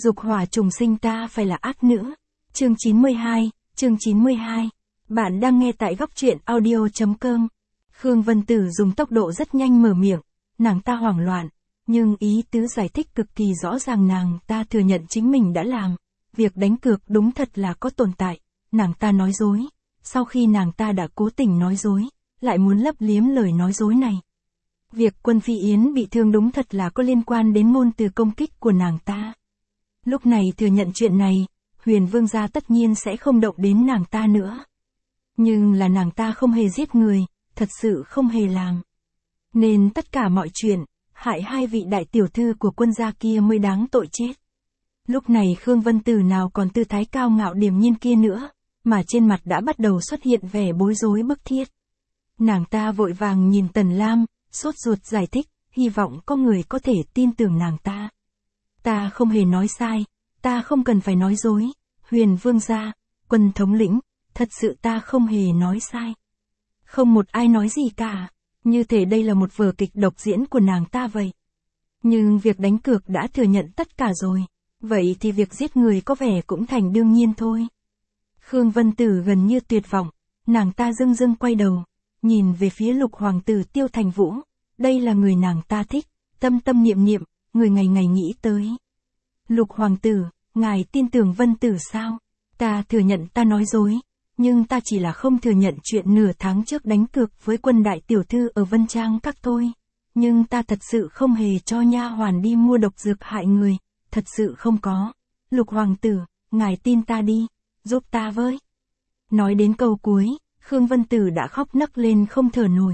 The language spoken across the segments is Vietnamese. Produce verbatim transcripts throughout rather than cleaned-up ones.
Dục hỏa trùng sinh ta phải là ác nữ. Chương chín mươi hai, chương chín mươi hai. Bạn đang nghe tại góc truyện audio.com. Khương Vân Tử dùng tốc độ rất nhanh mở miệng, nàng ta hoảng loạn, nhưng ý tứ giải thích cực kỳ rõ ràng, nàng ta thừa nhận chính mình đã làm. Việc đánh cược đúng thật là có tồn tại, nàng ta nói dối. Sau khi nàng ta đã cố tình nói dối, lại muốn lấp liếm lời nói dối này. Việc Quân Phi Yến bị thương đúng thật là có liên quan đến ngôn từ công kích của nàng ta. Lúc này thừa nhận chuyện này, Huyền Vương gia tất nhiên sẽ không động đến nàng ta nữa. Nhưng là nàng ta không hề giết người, thật sự không hề làm. Nên tất cả mọi chuyện, hại hai vị đại tiểu thư của Quân gia kia mới đáng tội chết. Lúc này Khương Vân Tử nào còn tư thái cao ngạo điềm nhiên kia nữa, mà trên mặt đã bắt đầu xuất hiện vẻ bối rối bức thiết. Nàng ta vội vàng nhìn Tần Lam, sốt ruột giải thích, hy vọng có người có thể tin tưởng nàng ta. Ta không hề nói sai, ta không cần phải nói dối, Huyền Vương gia, Quân thống lĩnh, thật sự ta không hề nói sai. Không một ai nói gì cả, như thể đây là một vở kịch độc diễn của nàng ta vậy. Nhưng việc đánh cược đã thừa nhận tất cả rồi, vậy thì việc giết người có vẻ cũng thành đương nhiên thôi. Khương Vân Tử gần như tuyệt vọng, nàng ta dưng dưng quay đầu, nhìn về phía Lục hoàng tử Tiêu Thành Vũ, đây là người nàng ta thích, tâm tâm niệm niệm, người ngày ngày nghĩ tới. Lục hoàng tử, ngài tin tưởng Vân Tử sao? Ta thừa nhận ta nói dối, nhưng ta chỉ là không thừa nhận chuyện nửa tháng trước đánh cược với Quân đại tiểu thư ở Vân Trang các thôi. Nhưng ta thật sự không hề cho nha hoàn đi mua độc dược hại người, thật sự không có. Lục hoàng tử, ngài tin ta đi, giúp ta với. Nói đến câu cuối, Khương Vân Tử đã khóc nấc lên không thở nổi.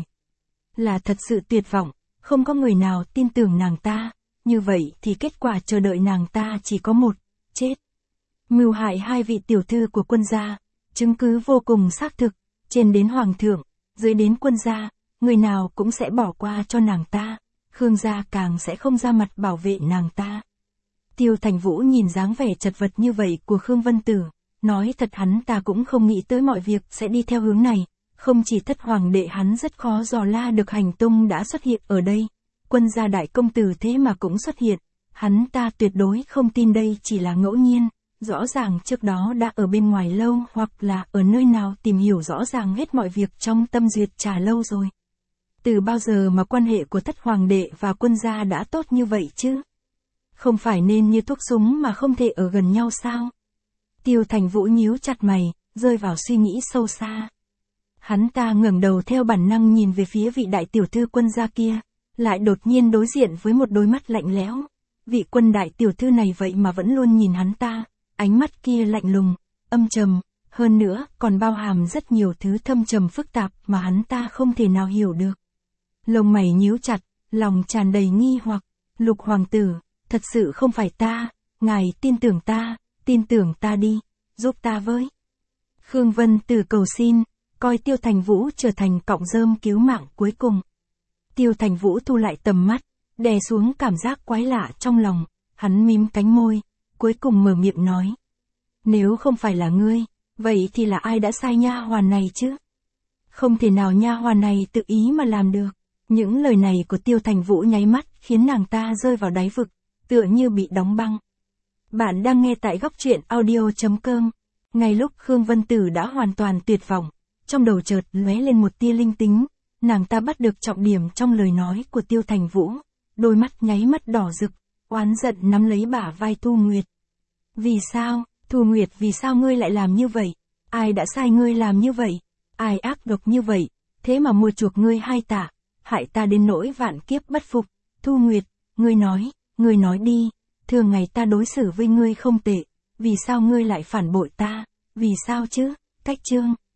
Là thật sự tuyệt vọng, không có người nào tin tưởng nàng ta, như vậy thì kết quả chờ đợi nàng ta chỉ có một, chết. Mưu hại hai vị tiểu thư của Quân gia, chứng cứ vô cùng xác thực, trên đến hoàng thượng, dưới đến Quân gia, người nào cũng sẽ bỏ qua cho nàng ta, Khương gia càng sẽ không ra mặt bảo vệ nàng ta. Tiêu Thành Vũ nhìn dáng vẻ chật vật như vậy của Khương Vân Tử, nói thật hắn ta cũng không nghĩ tới mọi việc sẽ đi theo hướng này, không chỉ thất hoàng đệ hắn rất khó dò la được hành tung đã xuất hiện ở đây, Quân gia đại công tử thế mà cũng xuất hiện, hắn ta tuyệt đối không tin đây chỉ là ngẫu nhiên, rõ ràng trước đó đã ở bên ngoài lâu hoặc là ở nơi nào tìm hiểu rõ ràng hết mọi việc trong Tâm Duyệt Trà lâu rồi. Từ bao giờ mà quan hệ của thất hoàng đệ và Quân gia đã tốt như vậy chứ? Không phải nên như thuốc súng mà không thể ở gần nhau sao? Tiêu Thành Vũ nhíu chặt mày, rơi vào suy nghĩ sâu xa. Hắn ta ngẩng đầu theo bản năng nhìn về phía vị đại tiểu thư Quân gia kia, lại đột nhiên đối diện với một đôi mắt lạnh lẽo. Vị Quân đại tiểu thư này vậy mà vẫn luôn nhìn hắn ta, ánh mắt kia lạnh lùng, âm trầm, hơn nữa còn bao hàm rất nhiều thứ thâm trầm phức tạp mà hắn ta không thể nào hiểu được. Lông mày nhíu chặt, lòng tràn đầy nghi hoặc, Lục hoàng tử, thật sự không phải ta, ngài tin tưởng ta, tin tưởng ta đi, giúp ta với. Khương Vân Tử cầu xin, coi Tiêu Thành Vũ trở thành cọng rơm cứu mạng cuối cùng. Tiêu Thành Vũ thu lại tầm mắt, đè xuống cảm giác quái lạ trong lòng, hắn mím cánh môi, cuối cùng mở miệng nói. Nếu không phải là ngươi, vậy thì là ai đã sai nha hoàn này chứ? Không thể nào nha hoàn này tự ý mà làm được. Những lời này của Tiêu Thành Vũ nháy mắt khiến nàng ta rơi vào đáy vực, tựa như bị đóng băng. Bạn đang nghe tại góc truyện audio.com. Ngay lúc Khương Vân Tử đã hoàn toàn tuyệt vọng, trong đầu chợt lóe lên một tia linh tính, nàng ta bắt được trọng điểm trong lời nói của Tiêu Thành Vũ, đôi mắt nháy mắt đỏ rực, oán giận nắm lấy bả vai Thu Nguyệt. Vì sao, Thu Nguyệt vì sao ngươi lại làm như vậy? Ai đã sai ngươi làm như vậy? Ai ác độc như vậy? Thế mà mua chuộc ngươi hai tạ, hại ta đến nỗi vạn kiếp bất phục. Thu Nguyệt, ngươi nói, ngươi nói đi, thường ngày ta đối xử với ngươi không tệ, vì sao ngươi lại phản bội ta? Vì sao chứ? Cách Chương